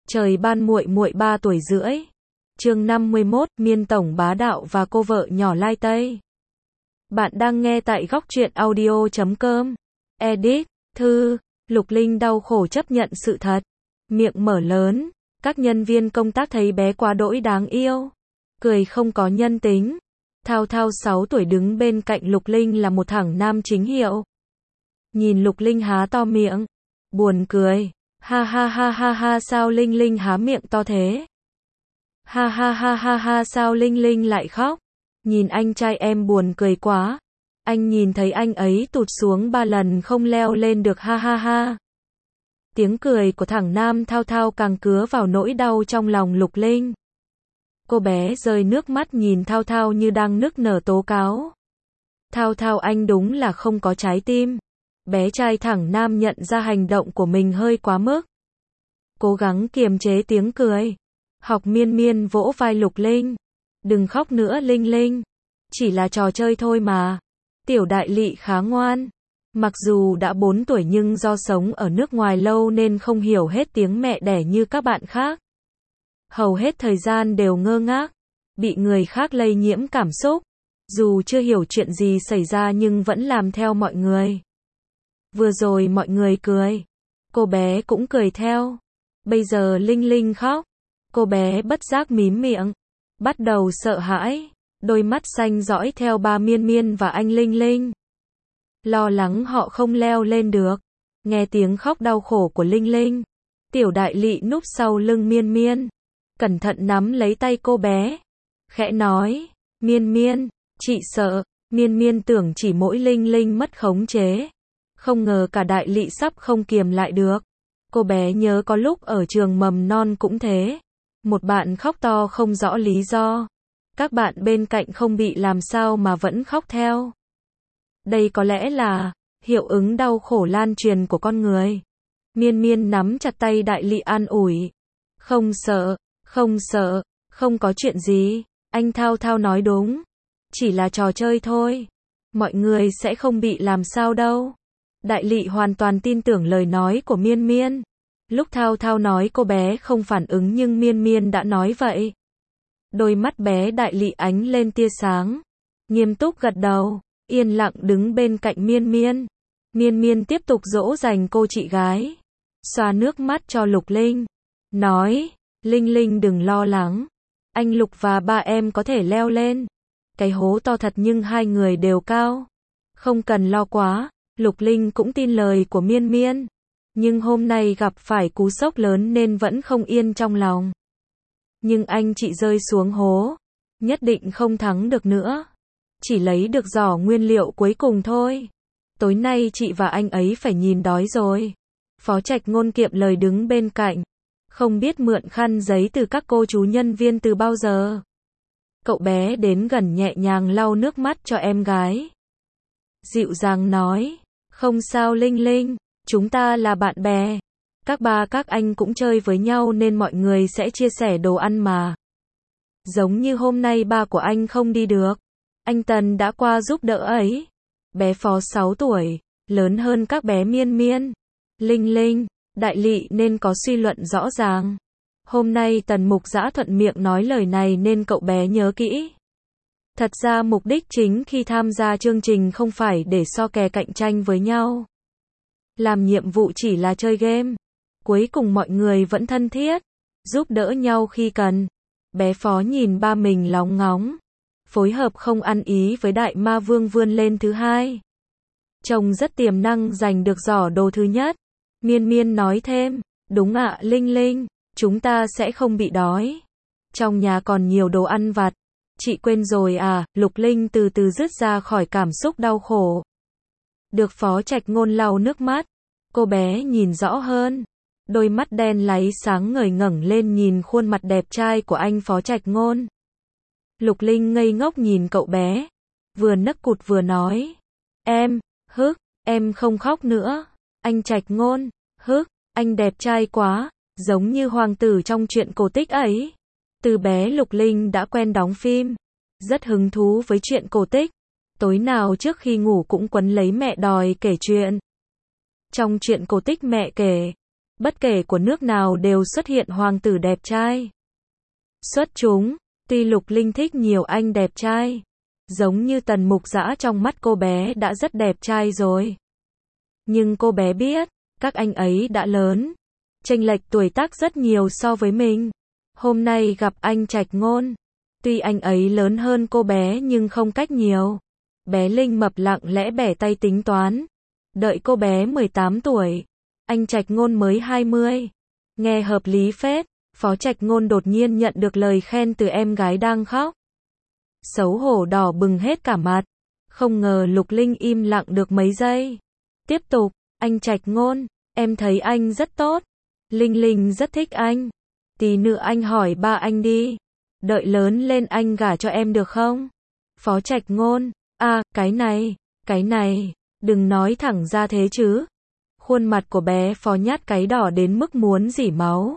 Trời ban muội muội 3 tuổi rưỡi. Chương 51, Miên tổng bá đạo và cô vợ nhỏ lai tây. Bạn đang nghe tại góc truyện audio.com. Edit, thư, Lục Linh đau khổ chấp nhận sự thật. Miệng mở lớn, các nhân viên công tác thấy bé quá đỗi đáng yêu. Cười không có nhân tính. Thao Thao 6 tuổi đứng bên cạnh Lục Linh là một thằng nam chính hiệu. Nhìn Lục Linh há to miệng. Buồn cười. Ha ha ha ha ha, sao Linh Linh há miệng to thế? Ha ha ha ha ha, sao Linh Linh lại khóc? Nhìn anh trai em buồn cười quá. Anh nhìn thấy anh ấy tụt xuống 3 lần không leo lên được, ha ha ha. Tiếng cười của thằng nam Thao Thao càng cứa vào nỗi đau trong lòng Lục Linh. Cô bé rơi nước mắt nhìn Thao Thao như đang nức nở tố cáo. Thao Thao, anh đúng là không có trái tim. Bé trai thẳng nam nhận ra hành động của mình hơi quá mức. Cố gắng kiềm chế tiếng cười. Học Miên Miên vỗ vai Lục Linh. Đừng khóc nữa Linh Linh. Chỉ là trò chơi thôi mà. Tiểu Đại Lị khá ngoan. Mặc dù đã 4 tuổi nhưng do sống ở nước ngoài lâu nên không hiểu hết tiếng mẹ đẻ như các bạn khác. Hầu hết thời gian đều ngơ ngác. Bị người khác lây nhiễm cảm xúc. Dù chưa hiểu chuyện gì xảy ra nhưng vẫn làm theo mọi người. Vừa rồi mọi người cười. Cô bé cũng cười theo. Bây giờ Linh Linh khóc. Cô bé bất giác mím miệng. Bắt đầu sợ hãi. Đôi mắt xanh dõi theo ba Miên Miên và anh Linh Linh. Lo lắng họ không leo lên được. Nghe tiếng khóc đau khổ của Linh Linh. Tiểu Đại Lị núp sau lưng Miên Miên. Cẩn thận nắm lấy tay cô bé. Khẽ nói. Miên Miên, chị sợ. Miên Miên tưởng chỉ mỗi Linh Linh mất khống chế. Không ngờ cả Đại Lị sắp không kiềm lại được. Cô bé nhớ có lúc ở trường mầm non cũng thế. Một bạn khóc to không rõ lý do. Các bạn bên cạnh không bị làm sao mà vẫn khóc theo. Đây có lẽ là hiệu ứng đau khổ lan truyền của con người. Miên Miên nắm chặt tay Đại Lị an ủi. Không sợ, không sợ, không có chuyện gì. Anh Thao Thao nói đúng. Chỉ là trò chơi thôi. Mọi người sẽ không bị làm sao đâu. Đại Lị hoàn toàn tin tưởng lời nói của Miên Miên. Lúc Thao Thao nói cô bé không phản ứng nhưng Miên Miên đã nói vậy. Đôi mắt bé Đại Lị ánh lên tia sáng. Nghiêm túc gật đầu, yên lặng đứng bên cạnh Miên Miên. Miên Miên tiếp tục dỗ dành cô chị gái. Xoa nước mắt cho Lục Linh. Nói, Linh Linh đừng lo lắng. Anh Lục và ba em có thể leo lên. Cái hố to thật nhưng hai người đều cao. Không cần lo quá. Lục Linh cũng tin lời của Miên Miên. Nhưng hôm nay gặp phải cú sốc lớn nên vẫn không yên trong lòng. Nhưng anh chị rơi xuống hố. Nhất định không thắng được nữa. Chỉ lấy được giỏ nguyên liệu cuối cùng thôi. Tối nay chị và anh ấy phải nhìn đói rồi. Phó Trạch Ngôn kiệm lời đứng bên cạnh. Không biết mượn khăn giấy từ các cô chú nhân viên từ bao giờ. Cậu bé đến gần nhẹ nhàng lau nước mắt cho em gái. Dịu dàng nói. Không sao Linh Linh, chúng ta là bạn bè. Các ba các anh cũng chơi với nhau nên mọi người sẽ chia sẻ đồ ăn mà. Giống như hôm nay ba của anh không đi được. Anh Tần đã qua giúp đỡ ấy. Bé Phó 6 tuổi, lớn hơn các bé Miên Miên, Linh Linh, Đại Lị nên có suy luận rõ ràng. Hôm nay Tần Mục Dã thuận miệng nói lời này nên cậu bé nhớ kỹ. Thật ra mục đích chính khi tham gia chương trình không phải để so kè cạnh tranh với nhau. Làm nhiệm vụ chỉ là chơi game. Cuối cùng mọi người vẫn thân thiết, giúp đỡ nhau khi cần. Bé Phó nhìn ba mình lóng ngóng. Phối hợp không ăn ý với Đại Ma Vương vươn lên thứ hai. Trông rất tiềm năng giành được giỏ đồ thứ nhất. Miên Miên nói thêm. Đúng ạ Linh Linh, chúng ta sẽ không bị đói. Trong nhà còn nhiều đồ ăn vặt. Chị quên rồi à, Lục Linh từ từ dứt ra khỏi cảm xúc đau khổ. Được Phó Trạch Ngôn lau nước mắt. Cô bé nhìn rõ hơn. Đôi mắt đen láy sáng ngời ngẩng lên nhìn khuôn mặt đẹp trai của anh Phó Trạch Ngôn. Lục Linh ngây ngốc nhìn cậu bé. Vừa nấc cụt vừa nói. Em không khóc nữa. Anh Trạch Ngôn, anh đẹp trai quá, giống như hoàng tử trong truyện cổ tích ấy. Từ bé Lục Linh đã quen đóng phim. Rất hứng thú với chuyện cổ tích. Tối nào trước khi ngủ cũng quấn lấy mẹ đòi kể chuyện. Trong truyện cổ tích mẹ kể, Bất kể của nước nào đều xuất hiện hoàng tử đẹp trai. Xuất chúng, tuy Lục Linh thích nhiều anh đẹp trai. Giống như Tần Mục Dã trong mắt cô bé đã rất đẹp trai rồi. Nhưng cô bé biết, các anh ấy đã lớn. Chênh lệch tuổi tác rất nhiều so với mình. Hôm nay gặp anh Trạch Ngôn. Tuy anh ấy lớn hơn cô bé nhưng không cách nhiều. Bé Linh Mập lặng lẽ bẻ tay tính toán. Đợi cô bé 18 tuổi. Anh Trạch Ngôn mới 20. Nghe hợp lý phết. Phó Trạch Ngôn đột nhiên nhận được lời khen từ em gái đang khóc. Xấu hổ đỏ bừng hết cả mặt. Không ngờ Lục Linh im lặng được mấy giây. Tiếp tục, anh Trạch Ngôn, em thấy anh rất tốt. Linh Linh rất thích anh. Tí nữa anh hỏi ba anh đi. Đợi lớn lên anh gả cho em được không? Phó Trạch Ngôn, cái này, đừng nói thẳng ra thế chứ. Khuôn mặt của bé Phó nhát cái đỏ đến mức muốn rỉ máu.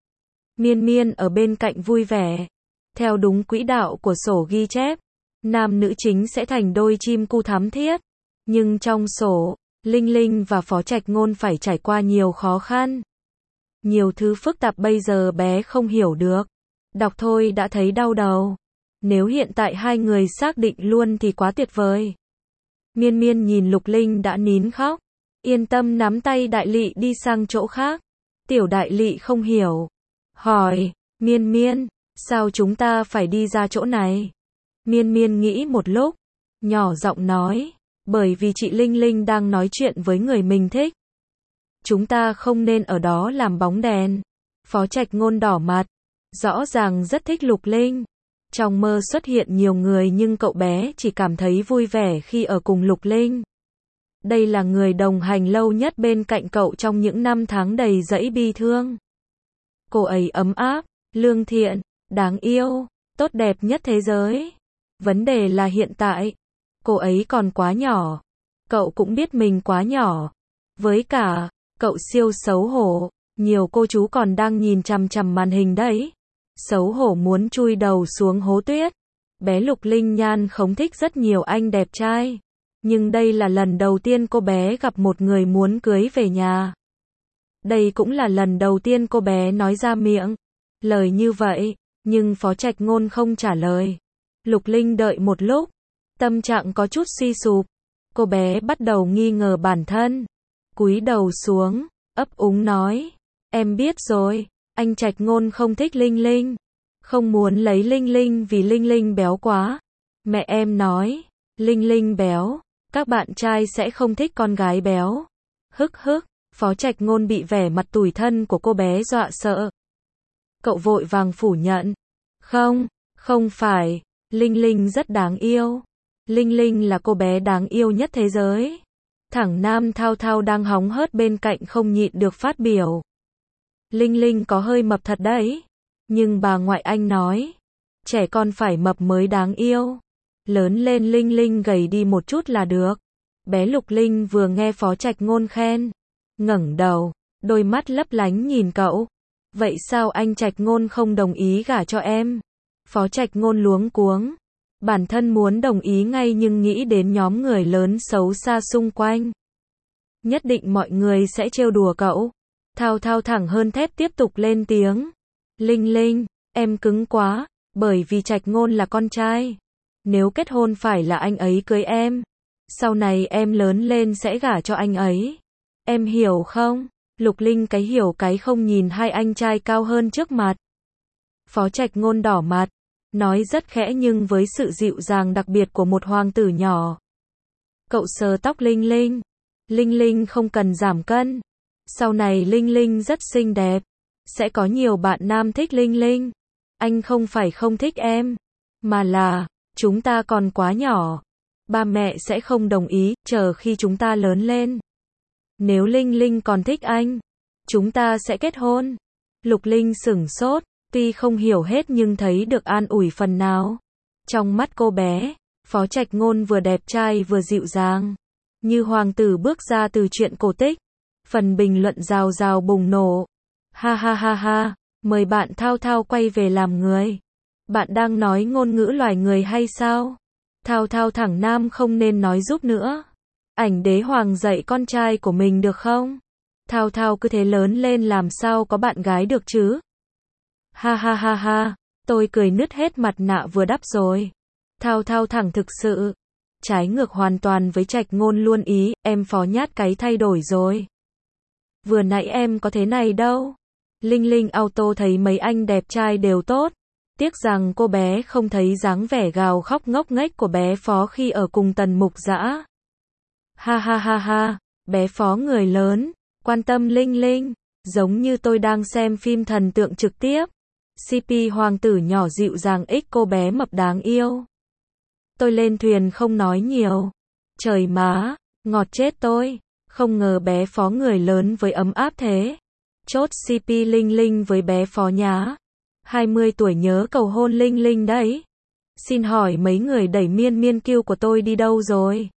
Miên Miên ở bên cạnh vui vẻ. Theo đúng quỹ đạo của sổ ghi chép, nam nữ chính sẽ thành đôi chim cu thắm thiết. Nhưng trong sổ, Linh Linh và Phó Trạch Ngôn phải trải qua nhiều khó khăn. Nhiều thứ phức tạp bây giờ bé không hiểu được. Đọc thôi đã thấy đau đầu. Nếu hiện tại hai người xác định luôn thì quá tuyệt vời. Miên Miên nhìn Lục Linh đã nín khóc. Yên tâm nắm tay Đại Lị đi sang chỗ khác. Tiểu Đại Lị không hiểu. Hỏi, Miên Miên, sao chúng ta phải đi ra chỗ này? Miên Miên nghĩ một lúc. Nhỏ giọng nói, bởi vì chị Linh Linh đang nói chuyện với người mình thích. Chúng ta không nên ở đó làm bóng đèn. Phó Trạch Ngôn đỏ mặt. Rõ ràng rất thích Lục Linh. Trong mơ xuất hiện nhiều người nhưng cậu bé chỉ cảm thấy vui vẻ khi ở cùng Lục Linh. Đây là người đồng hành lâu nhất bên cạnh cậu trong những năm tháng đầy dẫy bi thương. Cô ấy ấm áp, lương thiện, đáng yêu, tốt đẹp nhất thế giới. Vấn đề là hiện tại, cô ấy còn quá nhỏ. Cậu cũng biết mình quá nhỏ. Với cả, cậu siêu xấu hổ. Nhiều cô chú còn đang nhìn chằm chằm màn hình đấy. Xấu hổ muốn chui đầu xuống hố tuyết. Bé Lục Linh nhan không thích rất nhiều anh đẹp trai. Nhưng đây là lần đầu tiên cô bé gặp một người muốn cưới về nhà. Đây cũng là lần đầu tiên cô bé nói ra miệng lời như vậy, nhưng Phó Trạch Ngôn không trả lời. Lục Linh đợi một lúc, tâm trạng có chút suy sụp. Cô bé bắt đầu nghi ngờ bản thân. Cúi đầu xuống, ấp úng nói, em biết rồi, anh Trạch Ngôn không thích Linh Linh. Không muốn lấy Linh Linh vì Linh Linh béo quá. Mẹ em nói, Linh Linh béo, các bạn trai sẽ không thích con gái béo. Hức hức, Phó Trạch Ngôn bị vẻ mặt tủi thân của cô bé dọa sợ. Cậu vội vàng phủ nhận. Không phải, Linh Linh rất đáng yêu. Linh Linh là cô bé đáng yêu nhất thế giới. Thẳng Nam Thao Thao đang hóng hớt bên cạnh không nhịn được phát biểu. Linh Linh có hơi mập thật đấy. Nhưng bà ngoại anh nói, trẻ con phải mập mới đáng yêu. Lớn lên Linh Linh gầy đi một chút là được. Bé Lục Linh vừa nghe Phó Trạch Ngôn khen, ngẩng đầu, đôi mắt lấp lánh nhìn cậu. Vậy sao anh Trạch Ngôn không đồng ý gả cho em? Phó Trạch Ngôn luống cuống. Bản thân muốn đồng ý ngay nhưng nghĩ đến nhóm người lớn xấu xa xung quanh. Nhất định mọi người sẽ trêu đùa cậu. Thao Thao thẳng hơn thép tiếp tục lên tiếng. Linh Linh, em cứng quá, bởi vì Trạch Ngôn là con trai. Nếu kết hôn phải là anh ấy cưới em. Sau này em lớn lên sẽ gả cho anh ấy. Em hiểu không? Lục Linh cái hiểu cái không nhìn hai anh trai cao hơn trước mặt. Phó Trạch Ngôn đỏ mặt, nói rất khẽ nhưng với sự dịu dàng đặc biệt của một hoàng tử nhỏ. Cậu sờ tóc Linh Linh. Linh Linh không cần giảm cân. Sau này Linh Linh rất xinh đẹp. Sẽ có nhiều bạn nam thích Linh Linh. Anh không phải không thích em, mà là, chúng ta còn quá nhỏ. Ba mẹ sẽ không đồng ý, chờ khi chúng ta lớn lên. Nếu Linh Linh còn thích anh, chúng ta sẽ kết hôn. Lục Linh sửng sốt, tuy không hiểu hết nhưng thấy được an ủi phần nào. Trong mắt cô bé, Phó Trạch Ngôn vừa đẹp trai vừa dịu dàng. Như hoàng tử bước ra từ truyện cổ tích. Phần bình luận rào rào bùng nổ. Ha ha ha ha, mời bạn Thao Thao quay về làm người. Bạn đang nói ngôn ngữ loài người hay sao? Thao Thao thẳng Nam không nên nói giúp nữa. Ảnh Đế Hoàng dạy con trai của mình được không? Thao Thao cứ thế lớn lên làm sao có bạn gái được chứ? Ha ha ha ha, tôi cười nứt hết mặt nạ vừa đắp rồi. Thao Thao thẳng thực sự. Trái ngược hoàn toàn với Trạch Ngôn luôn ý, em Phó Nhát cái thay đổi rồi. Vừa nãy em có thế này đâu. Linh Linh Auto thấy mấy anh đẹp trai đều tốt. Tiếc rằng cô bé không thấy dáng vẻ gào khóc ngốc nghếch của bé Phó khi ở cùng Tần Mục Dã. Ha ha ha ha, bé Phó người lớn, quan tâm Linh Linh, giống như tôi đang xem phim thần tượng trực tiếp. CP hoàng tử nhỏ dịu dàng ích cô bé mập đáng yêu. Tôi lên thuyền không nói nhiều. Trời má, ngọt chết tôi. Không ngờ bé Phó người lớn với ấm áp thế. Chốt CP Linh Linh với bé Phó nhá. 20 tuổi nhớ cầu hôn Linh Linh đấy. Xin hỏi mấy người đẩy Miên Miên Kiêu của tôi đi đâu rồi?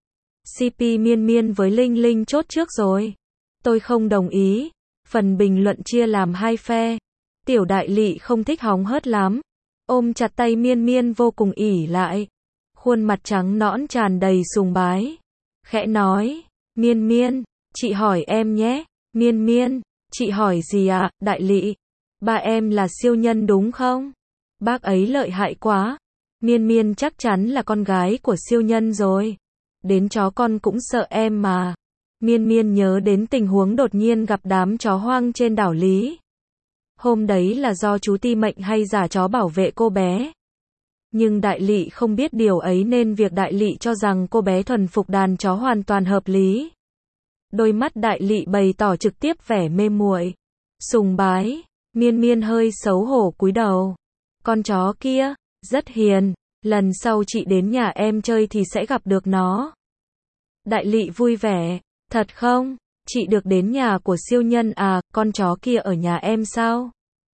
CP Miên Miên với Linh Linh chốt trước rồi. Tôi không đồng ý. Phần bình luận chia làm hai phe. Tiểu đại lị không thích hóng hớt lắm. Ôm chặt tay Miên Miên vô cùng ỉ lại. Khuôn mặt trắng nõn tràn đầy sùng bái. Khẽ nói, Miên Miên, chị hỏi em nhé. Miên Miên, chị hỏi gì ạ, đại lị? Ba em là siêu nhân đúng không? Bác ấy lợi hại quá. Miên Miên chắc chắn là con gái của siêu nhân rồi. Đến chó con cũng sợ em mà. Miên Miên nhớ đến tình huống đột nhiên gặp đám chó hoang trên đảo Lý. Hôm đấy là do chú Ti Mệnh hay giả chó bảo vệ cô bé. Nhưng đại lị không biết điều ấy nên việc đại lị cho rằng cô bé thuần phục đàn chó hoàn toàn hợp lý. Đôi mắt đại lị bày tỏ trực tiếp vẻ mê muội, sùng bái. Miên Miên hơi xấu hổ cúi đầu. Con chó kia, rất hiền, lần sau chị đến nhà em chơi thì sẽ gặp được nó. Đại lị vui vẻ, thật không? Chị được đến nhà của siêu nhân à, con chó kia ở nhà em sao?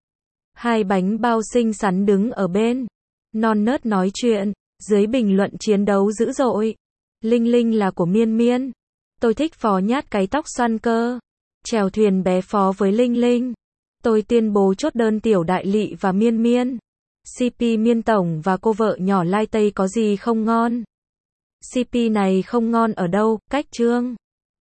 Hai bánh bao xinh xắn đứng ở bên. Non nớt nói chuyện, dưới bình luận chiến đấu dữ dội. Linh Linh là của Miên Miên. Tôi thích Phó Nhát cái tóc xoăn cơ. Chèo thuyền bé Phó với Linh Linh. Tôi tuyên bố chốt đơn tiểu đại lị và Miên Miên. CP Miên Tổng và cô vợ nhỏ Lai Tây có gì không ngon? CP này không ngon ở đâu, cách chương.